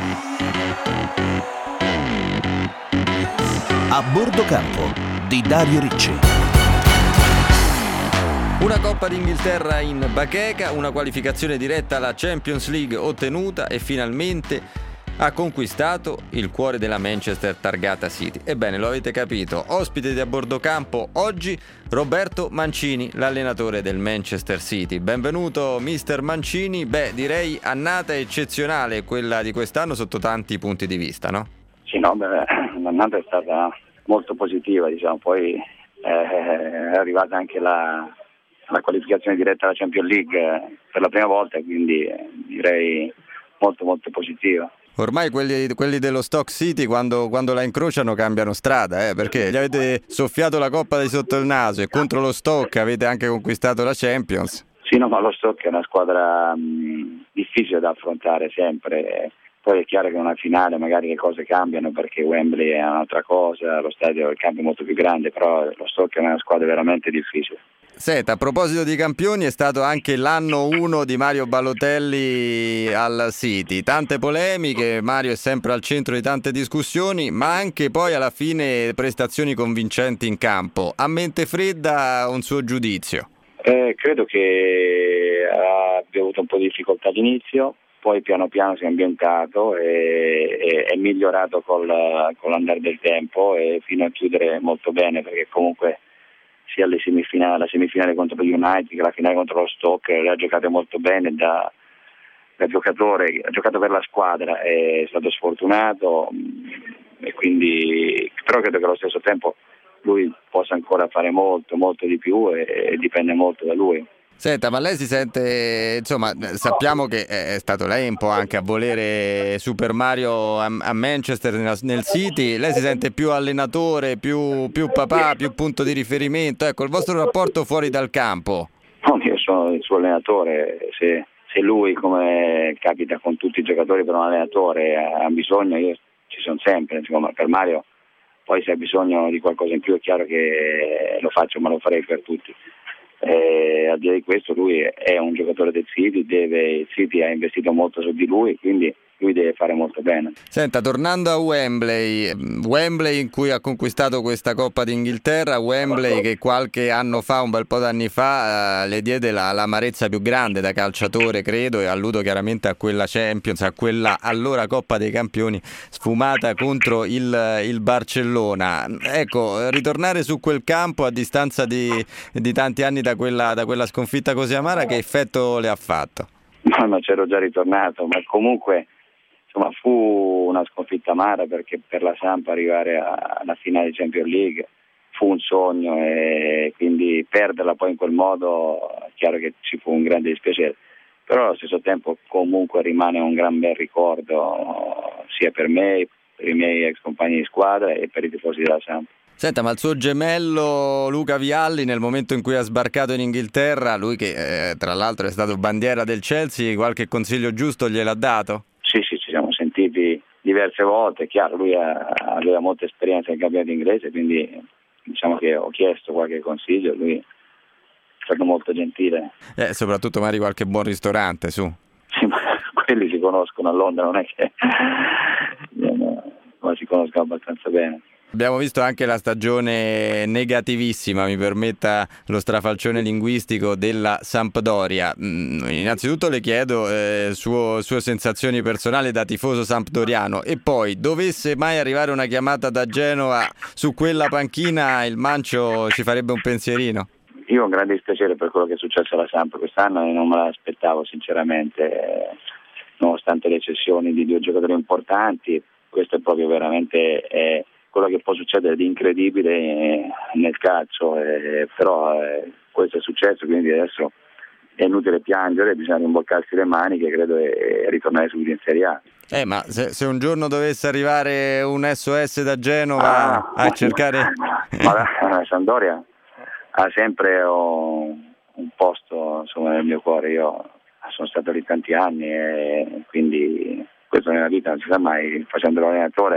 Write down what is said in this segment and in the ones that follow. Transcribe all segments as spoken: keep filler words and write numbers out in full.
A bordo campo di Dario Ricci. Una Coppa d'Inghilterra in bacheca, una qualificazione diretta alla Champions League ottenuta e finalmente ha conquistato il cuore della Manchester targata City. Ebbene, lo avete capito, ospite di A Bordo Campo oggi Roberto Mancini, l'allenatore del Manchester City. Benvenuto mister Mancini. Beh, direi annata eccezionale quella di quest'anno sotto tanti punti di vista, no? Sì, no, beh, l'annata è stata molto positiva, diciamo, poi eh, è arrivata anche la, la qualificazione diretta alla Champions League per la prima volta, quindi eh, direi molto molto positiva. Ormai quelli, quelli dello Stoke City quando, quando la incrociano cambiano strada, eh, perché gli avete soffiato la coppa di sotto il naso e contro lo Stoke avete anche conquistato la Champions. Sì, no, ma lo Stoke è una squadra mh, difficile da affrontare sempre. Poi è chiaro che in una finale magari le cose cambiano perché Wembley è un'altra cosa, lo stadio, il campo è molto più grande, però lo Stoke è una squadra veramente difficile. Senta, a proposito di campioni, è stato anche l'anno uno di Mario Balotelli al City. Tante polemiche, Mario è sempre al centro di tante discussioni, ma anche poi alla fine prestazioni convincenti in campo. A mente fredda un suo giudizio? Eh, credo che abbia avuto un po' di difficoltà all'inizio, poi piano piano si è ambientato e è migliorato col, con l'andare del tempo e fino a chiudere molto bene, perché comunque sia alle semifinali, la semifinale contro lo United che la finale contro lo Stoke le ha giocate molto bene da, da giocatore, ha giocato per la squadra, è stato sfortunato e quindi però credo che allo stesso tempo lui possa ancora fare molto molto di più e, e dipende molto da lui. Senta, ma lei si sente, insomma, sappiamo che è stato lei un po' anche a volere Super Mario a, a Manchester, nel, nel City, lei si sente più allenatore, più, più papà, più punto di riferimento, ecco, il vostro rapporto fuori dal campo? No, io sono il suo allenatore, se, se lui, come capita con tutti i giocatori per un allenatore, ha bisogno, io ci sono sempre, insomma, per Mario, poi se ha bisogno di qualcosa in più è chiaro che lo faccio, ma lo farei per tutti. Eh, al di là di questo lui è un giocatore del City, deve, il City ha investito molto su di lui, quindi lui deve fare molto bene. Senta, tornando a Wembley, Wembley in cui ha conquistato questa Coppa d'Inghilterra, Wembley che qualche anno fa, un bel po' d'anni fa, eh, le diede la, l'amarezza più grande da calciatore, credo, e alludo chiaramente a quella Champions, a quella allora Coppa dei Campioni sfumata contro il, il Barcellona. Ecco, ritornare su quel campo a distanza di, di tanti anni da quella, da quella sconfitta così amara, che effetto le ha fatto? No, no, c'ero già ritornato, ma comunque insomma fu una sconfitta amara perché per la Samp arrivare alla finale di Champions League fu un sogno e quindi perderla poi in quel modo è chiaro che ci fu un grande dispiacere, però allo stesso tempo comunque rimane un gran bel ricordo sia per me, per i miei ex compagni di squadra e per i tifosi della Samp. Senta, ma il suo gemello Luca Vialli nel momento in cui ha sbarcato in Inghilterra, lui che eh, tra l'altro è stato bandiera del Chelsea, qualche consiglio giusto gliel'ha dato? Sì, sì, ci siamo sentiti diverse volte, chiaro, lui ha, aveva molta esperienza in campionato inglese, quindi diciamo che ho chiesto qualche consiglio, lui è stato molto gentile. Eh, soprattutto magari qualche buon ristorante, su. Sì, ma quelli si conoscono a Londra, non è che ma si conoscono abbastanza bene. Abbiamo visto anche la stagione negativissima, mi permetta lo strafalcione linguistico, della Sampdoria. Innanzitutto le chiedo eh, suo, sue sensazioni personali da tifoso sampdoriano e poi, dovesse mai arrivare una chiamata da Genova su quella panchina, il Mancio ci farebbe un pensierino? Io ho un grande dispiacere per quello che è successo alla Samp quest'anno e non me l'aspettavo sinceramente, nonostante le cessioni di due giocatori importanti, questo è proprio veramente... È quello che può succedere di incredibile nel calcio, eh, però eh, questo è successo, quindi adesso è inutile piangere, bisogna rimboccarsi le maniche, credo, e, e ritornare subito in Serie A. Eh, ma se, se un giorno dovesse arrivare un S O S da Genova ah, a cercare... Ma la Sampdoria ha sempre un, un posto insomma, nel mio cuore, io sono stato lì tanti anni e quindi questo nella vita non si sa mai, facendo l'allenatore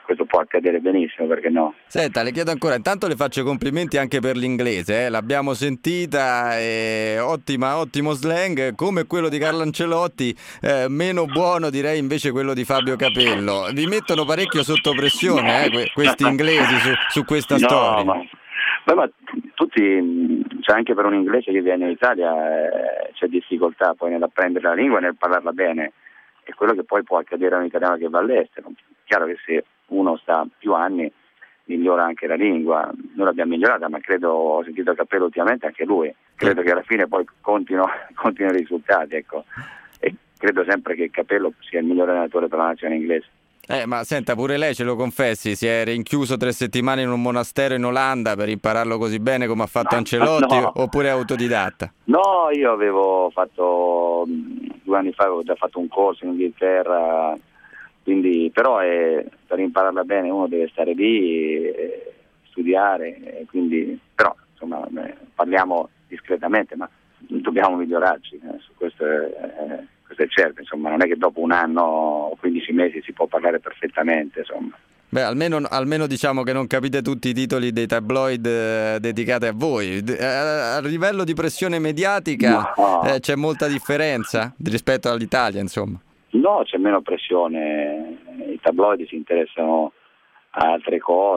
questo può accadere benissimo, perché no? Senta, le chiedo ancora, intanto le faccio i complimenti anche per l'inglese, eh? L'abbiamo sentita, eh, ottima, ottimo slang, come quello di Carlo Ancelotti, eh, meno buono direi invece quello di Fabio Capello. Vi mettono parecchio sotto pressione eh, que- questi inglesi su, su questa no, storia. Ma, beh, ma tutti, cioè anche per un inglese che viene in Italia eh, c'è difficoltà poi nell'apprendere la lingua e nel parlarla bene, è quello che poi può accadere a un italiano che va all'estero. Chiaro che se uno sta più anni migliora anche la lingua, noi l'abbiamo migliorata, ma credo, ho sentito Capello ultimamente anche lui, credo che alla fine poi contino, contino i risultati, ecco, e credo sempre che Capello sia il migliore allenatore per la nazione inglese. Eh, ma senta, pure lei ce lo confessi, si è rinchiuso tre settimane in un monastero in Olanda per impararlo così bene come ha fatto Ancelotti, no. oppure è autodidatta? No, io avevo fatto, due anni fa avevo già fatto un corso in Inghilterra, quindi però è, per impararla bene uno deve stare lì, e studiare, e quindi, però insomma parliamo discretamente, ma dobbiamo migliorarci, eh, su questo è, è, questo è certo, insomma non è che dopo un anno o quindici mesi si può parlare perfettamente, insomma. Beh, almeno, almeno diciamo che non capite tutti i titoli dei tabloid eh, dedicati a voi. Eh, a livello di pressione mediatica no. eh, c'è molta differenza rispetto all'Italia, insomma. No, c'è meno pressione, i tabloid si interessano a altre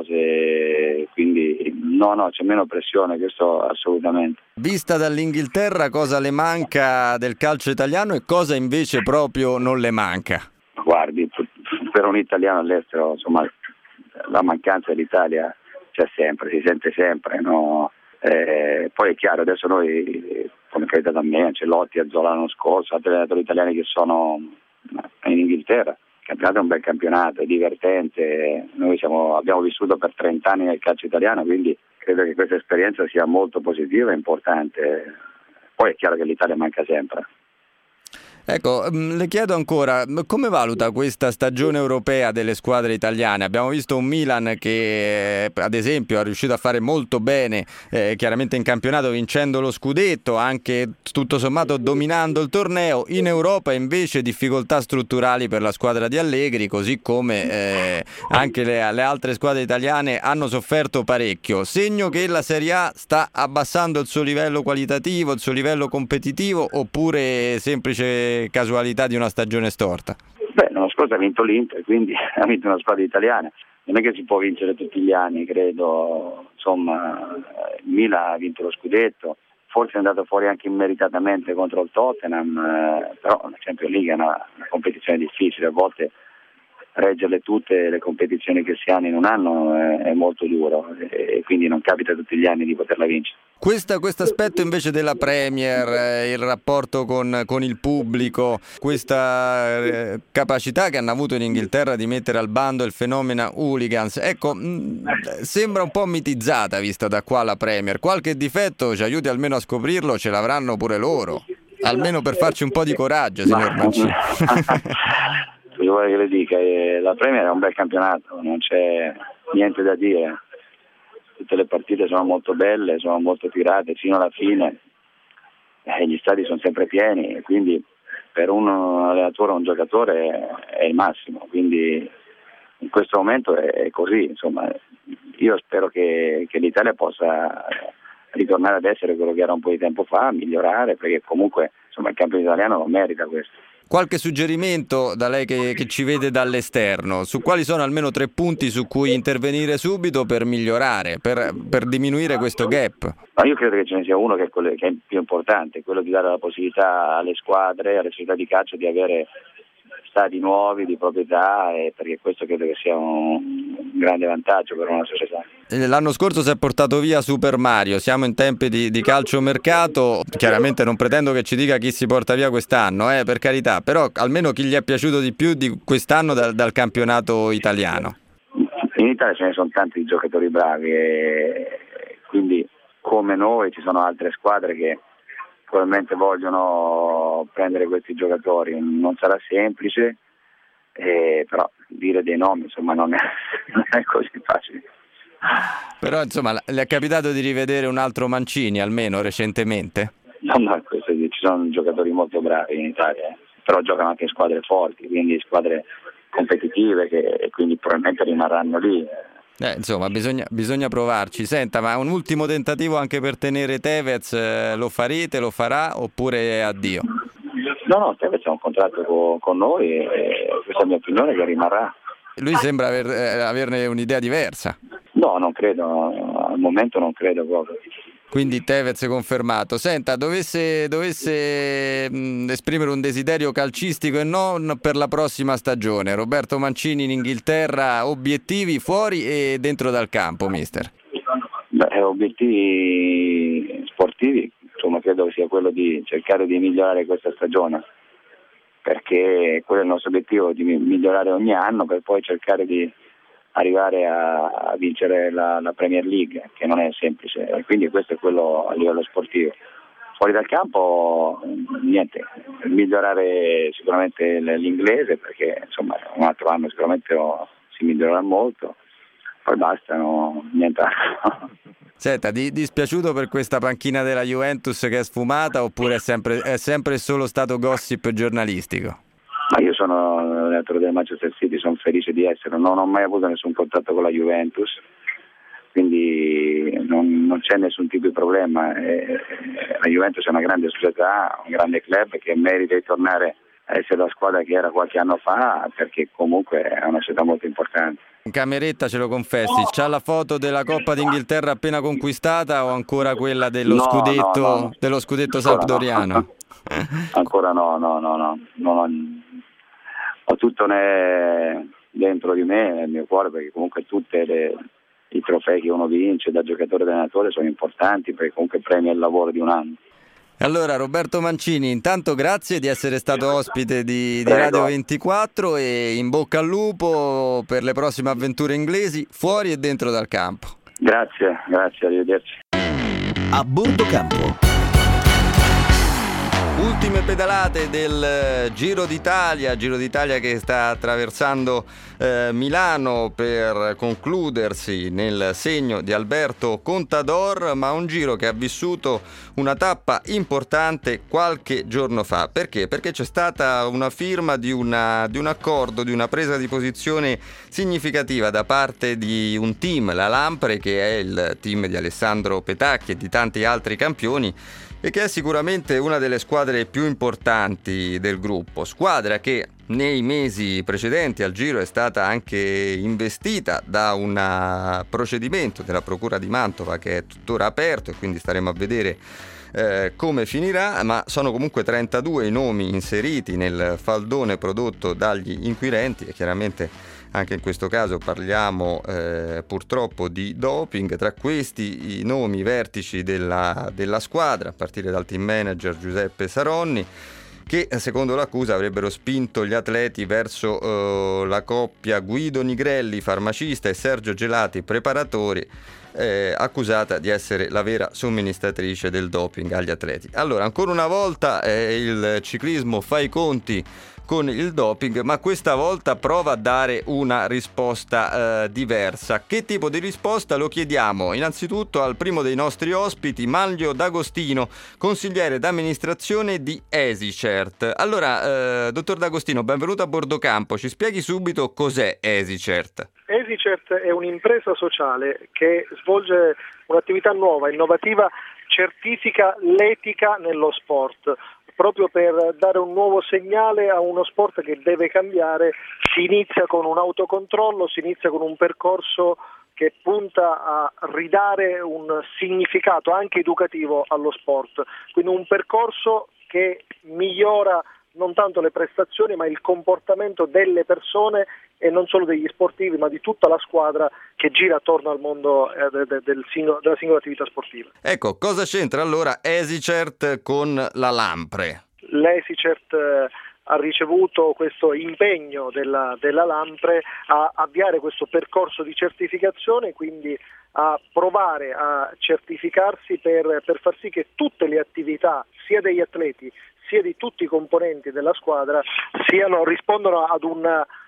cose, quindi no, no, c'è meno pressione, questo assolutamente. Vista dall'Inghilterra, cosa le manca del calcio italiano e cosa invece proprio non le manca? Guardi, per un italiano all'estero, insomma, la mancanza dell'Italia c'è sempre, si sente sempre, no? Eh, poi è chiaro, adesso noi, come è capitato a me, Ancelotti, Azzola l'anno scorso, altri allenatori italiani che sono in Inghilterra, il campionato è un bel campionato, è divertente, noi siamo, abbiamo vissuto per trenta anni nel calcio italiano, quindi credo che questa esperienza sia molto positiva e importante. Poi è chiaro che l'Italia manca sempre. Ecco, le chiedo ancora, come valuta questa stagione europea delle squadre italiane? Abbiamo visto un Milan che, ad esempio, è riuscito a fare molto bene, eh, chiaramente in campionato vincendo lo scudetto, anche tutto sommato dominando il torneo. In Europa invece difficoltà strutturali per la squadra di Allegri, così come eh, anche le, le altre squadre italiane hanno sofferto parecchio. Segno che la Serie A sta abbassando il suo livello qualitativo, il suo livello competitivo, oppure semplice casualità di una stagione storta? Beh, l'anno scorso ha vinto l'Inter, quindi ha vinto una squadra italiana, non è che si può vincere tutti gli anni, credo, insomma, il Milan ha vinto lo scudetto, forse è andato fuori anche immeritatamente contro il Tottenham, eh, però la Champions League è una, una competizione difficile, a volte reggerle tutte le competizioni che si hanno in un anno è, è molto duro e quindi non capita tutti gli anni di poterla vincere. Questo aspetto invece della Premier, eh, il rapporto con, con il pubblico, questa eh, capacità che hanno avuto in Inghilterra di mettere al bando il fenomeno hooligans, ecco, mh, sembra un po' mitizzata vista da qua la Premier. Qualche difetto ci aiuti almeno a scoprirlo, ce l'avranno pure loro, almeno per farci un po' di coraggio, signor Mancini. Io vorrei che le dica, eh, la Premier è un bel campionato, non c'è niente da dire, tutte le partite sono molto belle, sono molto tirate fino alla fine, eh, gli stadi sono sempre pieni, quindi per un allenatore o un giocatore è il massimo, quindi in questo momento è, è così, insomma, io spero che, che l'Italia possa ritornare ad essere quello che era un po' di tempo fa, migliorare, perché comunque insomma, il campionato italiano non merita questo. Qualche suggerimento da lei che, che ci vede dall'esterno, su quali sono almeno tre punti su cui intervenire subito per migliorare, per, per diminuire questo gap? Ma io credo che ce ne sia uno che è, quello, che è più importante, quello di dare la possibilità alle squadre, alle società di calcio di avere stadi nuovi di proprietà, e perché questo credo che sia un grande vantaggio per una società. L'anno scorso si è portato via Super Mario, siamo in tempi di, di calciomercato, chiaramente non pretendo che ci dica chi si porta via quest'anno, eh, per carità, però almeno chi gli è piaciuto di più di quest'anno dal, dal campionato italiano. In Italia ce ne sono tanti giocatori bravi e quindi come noi ci sono altre squadre che probabilmente vogliono prendere questi giocatori, non sarà semplice, eh, però dire dei nomi insomma non è, non è così facile. Però insomma le è capitato di rivedere un altro Mancini almeno recentemente? No, ma questo, ci sono giocatori molto bravi in Italia, eh. Però giocano anche in squadre forti, quindi squadre competitive che, e quindi probabilmente rimarranno lì. Eh, insomma, bisogna, bisogna provarci. Senta, ma un ultimo tentativo anche per tenere Tevez, eh, lo farete, lo farà oppure addio? No, no, Tevez ha un contratto con, con noi e questa è la mia opinione che rimarrà. Lui sembra aver, eh, averne un'idea diversa. No, non credo, al momento non credo proprio. Quindi Tevez confermato. Senta, dovesse, dovesse mh, esprimere un desiderio calcistico e non per la prossima stagione, Roberto Mancini in Inghilterra, obiettivi fuori e dentro dal campo, mister? Beh, obiettivi sportivi, insomma, credo sia quello di cercare di migliorare questa stagione, perché quello è il nostro obiettivo, di migliorare ogni anno per poi cercare di arrivare a, a vincere la, la Premier League, che non è semplice, e quindi questo è quello a livello sportivo. Fuori dal campo niente, migliorare sicuramente l'inglese, perché insomma un altro anno sicuramente si migliorerà molto, poi basta, no, nient'altro. Senta, di, dispiaciuto per questa panchina della Juventus che è sfumata oppure è sempre, è sempre solo stato gossip giornalistico? Ma io sono allenatore del Manchester City, sono felice di essere, non ho mai avuto nessun contatto con la Juventus, quindi non, non c'è nessun tipo di problema. E, la Juventus è una grande società, un grande club che merita di tornare a essere la squadra che era qualche anno fa, perché comunque è una società molto importante. In cameretta ce lo confessi, c'ha la foto della Coppa d'Inghilterra appena conquistata o ancora quella dello no, scudetto, no, no. dello scudetto Ancora sampdoriano? No. Ancora no, no, no, no, no. Ho tutto ne, dentro di me, nel mio cuore, perché comunque tutti i trofei che uno vince da giocatore e da allenatore sono importanti, perché comunque premia il lavoro di un anno. Allora Roberto Mancini, intanto grazie di essere stato ospite di, di Radio ventiquattro e in bocca al lupo per le prossime avventure inglesi fuori e dentro dal campo. Grazie, grazie, arrivederci. A bordo campo. Ultime pedalate del Giro d'Italia, Giro d'Italia che sta attraversando eh, Milano per concludersi nel segno di Alberto Contador, ma un giro che ha vissuto una tappa importante qualche giorno fa. Perché? Perché c'è stata una firma di, una, di un accordo, di una presa di posizione significativa da parte di un team, la Lampre, che è il team di Alessandro Petacchi e di tanti altri campioni, e che è sicuramente una delle squadre più importanti del gruppo, squadra che nei mesi precedenti al Giro è stata anche investita da un procedimento della Procura di Mantova che è tuttora aperto e quindi staremo a vedere eh, come finirà, ma sono comunque trentadue i nomi inseriti nel faldone prodotto dagli inquirenti e chiaramente anche in questo caso parliamo eh, purtroppo di doping. Tra questi i nomi vertici della, della squadra, a partire dal team manager Giuseppe Saronni, che secondo l'accusa avrebbero spinto gli atleti verso eh, la coppia Guido Nigrelli, farmacista, e Sergio Gelati, preparatori, eh, accusata di essere la vera somministratrice del doping agli atleti. Allora, ancora una volta eh, il ciclismo fa i conti con il doping, ma questa volta prova a dare una risposta eh, diversa. Che tipo di risposta? Lo chiediamo innanzitutto al primo dei nostri ospiti, Manlio D'Agostino, consigliere d'amministrazione di EasyCert. Allora, eh, dottor D'Agostino, benvenuto a bordo campo. Ci spieghi subito cos'è EasyCert? EasyCert è un'impresa sociale che svolge un'attività nuova, innovativa, certifica l'etica nello sport. Proprio per dare un nuovo segnale a uno sport che deve cambiare. Si inizia con un autocontrollo, si inizia con un percorso che punta a ridare un significato anche educativo allo sport, quindi un percorso che migliora non tanto le prestazioni ma il comportamento delle persone e non solo degli sportivi ma di tutta la squadra che gira attorno al mondo eh, del, del singolo, della singola attività sportiva. Ecco, cosa c'entra allora EasyCert con la Lampre? L'EasyCert eh, ha ricevuto questo impegno della, della Lampre a avviare questo percorso di certificazione, quindi a provare a certificarsi per, per far sì che tutte le attività sia degli atleti sia di tutti i componenti della squadra siano, rispondono ad un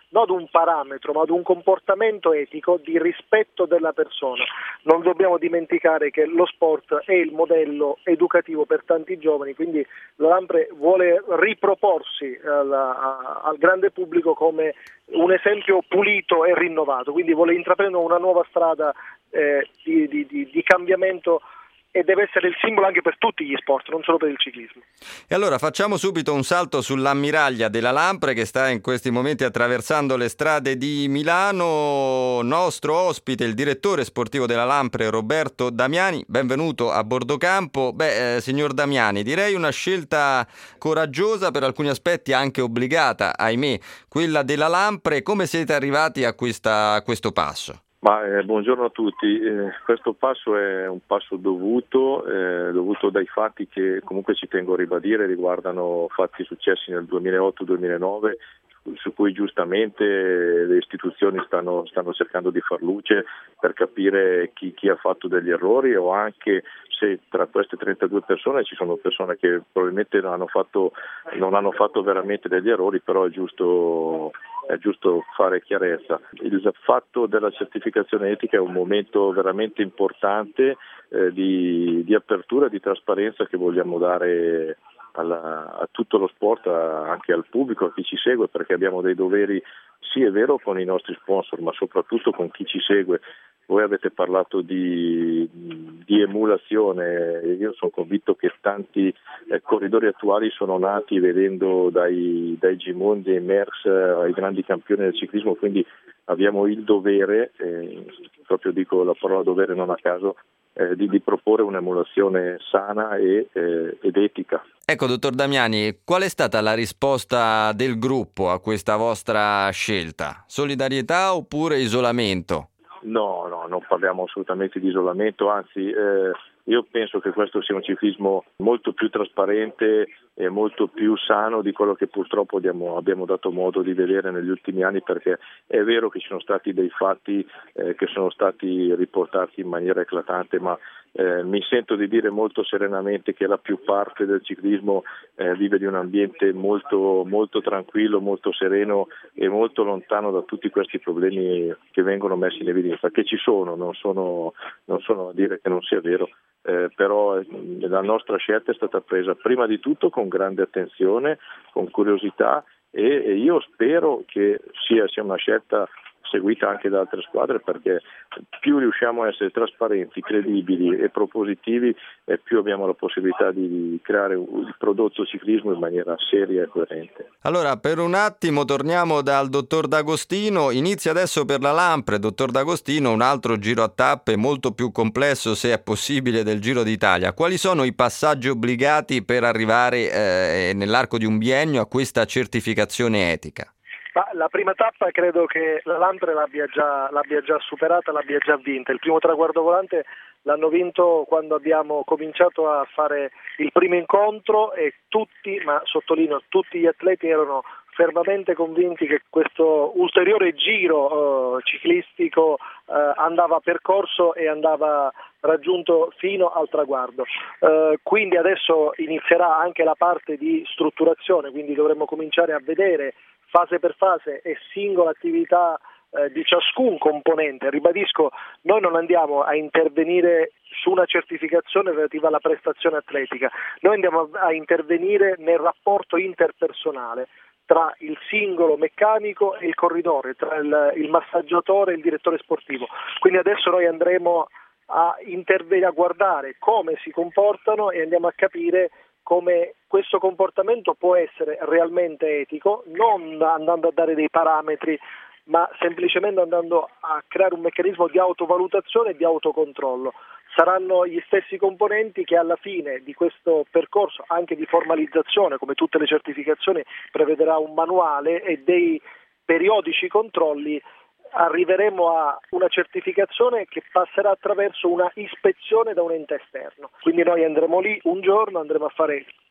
non ad un parametro, ma ad un comportamento etico di rispetto della persona. Non dobbiamo dimenticare che lo sport è il modello educativo per tanti giovani, quindi la Lampre vuole riproporsi al, al grande pubblico come un esempio pulito e rinnovato, quindi vuole intraprendere una nuova strada eh, di, di, di, di cambiamento, e deve essere il simbolo anche per tutti gli sport, non solo per il ciclismo. E allora facciamo subito un salto sull'ammiraglia della Lampre, che sta in questi momenti attraversando le strade di Milano. Nostro ospite, il direttore sportivo della Lampre, Roberto Damiani. Benvenuto a Bordocampo. Beh, eh, signor Damiani, direi una scelta coraggiosa, per alcuni aspetti anche obbligata, ahimè, quella della Lampre. Come siete arrivati a, questa, a questo passo? Ma, eh, buongiorno a tutti, eh, questo passo è un passo dovuto, eh, dovuto dai fatti che comunque ci tengo a ribadire, riguardano fatti successi nel duemilaotto duemilanove, su cui giustamente le istituzioni stanno, stanno cercando di far luce per capire chi, chi ha fatto degli errori, o anche se tra queste trentadue persone ci sono persone che probabilmente non hanno fatto, non hanno fatto veramente degli errori, però è giusto, è giusto fare chiarezza. Il fatto della certificazione etica è un momento veramente importante eh, di, di apertura e di trasparenza che vogliamo dare alla, a tutto lo sport, a, anche al pubblico, a chi ci segue, perché abbiamo dei doveri, sì è vero, con i nostri sponsor, ma soprattutto con chi ci segue. Voi avete parlato di, di emulazione, io sono convinto che tanti eh, corridori attuali sono nati vedendo dai, dai Gimondi e Merckx ai grandi campioni del ciclismo, quindi abbiamo il dovere, eh, proprio dico la parola dovere non a caso, eh, di, di proporre un'emulazione sana e, eh, ed etica. Ecco, dottor Damiani, qual è stata la risposta del gruppo a questa vostra scelta? Solidarietà oppure isolamento? No, no, non parliamo assolutamente di isolamento, anzi eh, io penso che questo sia un ciclismo molto più trasparente e molto più sano di quello che purtroppo abbiamo, abbiamo dato modo di vedere negli ultimi anni, perché è vero che ci sono stati dei fatti eh, che sono stati riportati in maniera eclatante, ma eh, mi sento di dire molto serenamente che la più parte del ciclismo eh, vive di un ambiente molto, molto tranquillo, molto sereno e molto lontano da tutti questi problemi che vengono messi in evidenza, che ci sono, non sono, non sono a dire che non sia vero. Eh, però eh, la nostra scelta è stata presa prima di tutto con grande attenzione, con curiosità, e, e io spero che sia, sia una scelta seguita anche da altre squadre, perché più riusciamo a essere trasparenti, credibili e propositivi, e più abbiamo la possibilità di creare un prodotto ciclismo in maniera seria e coerente. Allora, per un attimo torniamo dal dottor D'Agostino. Inizia adesso per la Lampre, dottor D'Agostino, un altro giro a tappe molto più complesso, se è possibile, del Giro d'Italia. Quali sono i passaggi obbligati per arrivare eh, nell'arco di un biennio a questa certificazione etica? Ma la prima tappa credo che la Lampre l'abbia già, l'abbia già superata, l'abbia già vinta. Il primo traguardo volante l'hanno vinto quando abbiamo cominciato a fare il primo incontro, e tutti, ma sottolineo tutti gli atleti, erano fermamente convinti che questo ulteriore giro eh, ciclistico eh, andava percorso e andava raggiunto fino al traguardo. Eh, quindi adesso inizierà anche la parte di strutturazione, quindi dovremo cominciare a vedere fase per fase e singola attività eh, di ciascun componente. Ribadisco, noi non andiamo a intervenire su una certificazione relativa alla prestazione atletica, noi andiamo a intervenire nel rapporto interpersonale tra il singolo meccanico e il corridore, tra il, il massaggiatore e il direttore sportivo. Quindi adesso noi andremo a intervenire, a guardare come si comportano, e andiamo a capire come questo comportamento può essere realmente etico, non andando a dare dei parametri, ma semplicemente andando a creare un meccanismo di autovalutazione e di autocontrollo. Saranno gli stessi componenti che alla fine di questo percorso, anche di formalizzazione, come tutte le certificazioni, prevederà un manuale e dei periodici controlli, arriveremo a una certificazione che passerà attraverso una ispezione da un ente esterno. Quindi noi andremo lì un giorno, andremo a fare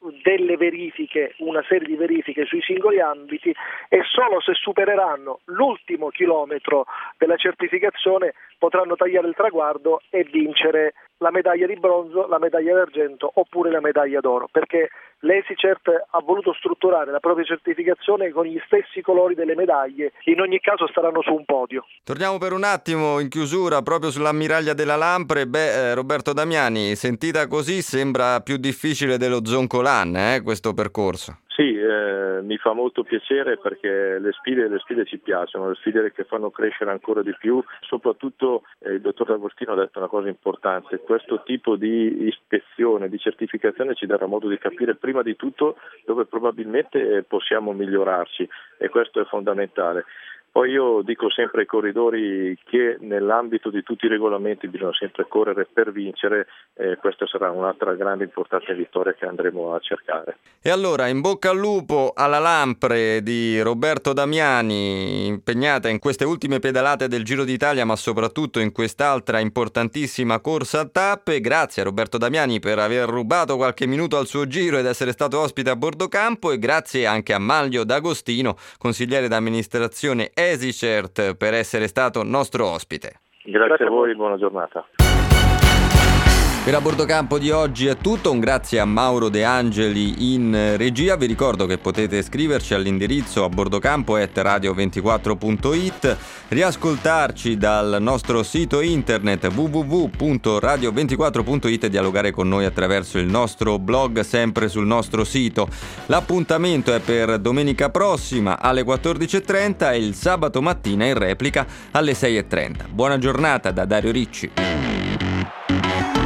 delle verifiche, una serie di verifiche sui singoli ambiti, e solo se supereranno l'ultimo chilometro della certificazione potranno tagliare il traguardo e vincere la medaglia di bronzo, la medaglia d'argento oppure la medaglia d'oro, perché l'Esicert ha voluto strutturare la propria certificazione con gli stessi colori delle medaglie, in ogni caso staranno su un podio. Torniamo per un attimo in chiusura proprio sull'ammiraglia della Lampre. Beh, eh, Roberto Damiani, sentita così sembra più difficile dello Zoncolan, eh, questo percorso. Sì, eh, mi fa molto piacere perché le sfide, le sfide ci piacciono, le sfide che fanno crescere ancora di più. Soprattutto eh, il dottor D'Agostino ha detto una cosa importante: questo tipo di ispezione, di certificazione ci darà modo di capire prima di tutto dove probabilmente possiamo migliorarci, e questo è fondamentale. Poi io dico sempre ai corridori che nell'ambito di tutti i regolamenti bisogna sempre correre per vincere, e questa sarà un'altra grande importante vittoria che andremo a cercare. E allora in bocca al lupo alla Lampre di Roberto Damiani, impegnata in queste ultime pedalate del Giro d'Italia, ma soprattutto in quest'altra importantissima corsa a tappe. Grazie a Roberto Damiani per aver rubato qualche minuto al suo giro ed essere stato ospite a bordo campo, e grazie anche a Manlio D'Agostino, consigliere d'amministrazione Esicert, per essere stato nostro ospite. Grazie, grazie a voi, buona giornata. Per A Bordo Campo di oggi è tutto, un grazie a Mauro De Angeli in regia. Vi ricordo che potete scriverci all'indirizzo a bordocampo chiocciola radio ventiquattro punto it, riascoltarci dal nostro sito internet w w w punto radio ventiquattro punto it e dialogare con noi attraverso il nostro blog sempre sul nostro sito. L'appuntamento è per domenica prossima alle quattordici e trenta e il sabato mattina in replica alle sei e trenta. Buona giornata da Dario Ricci.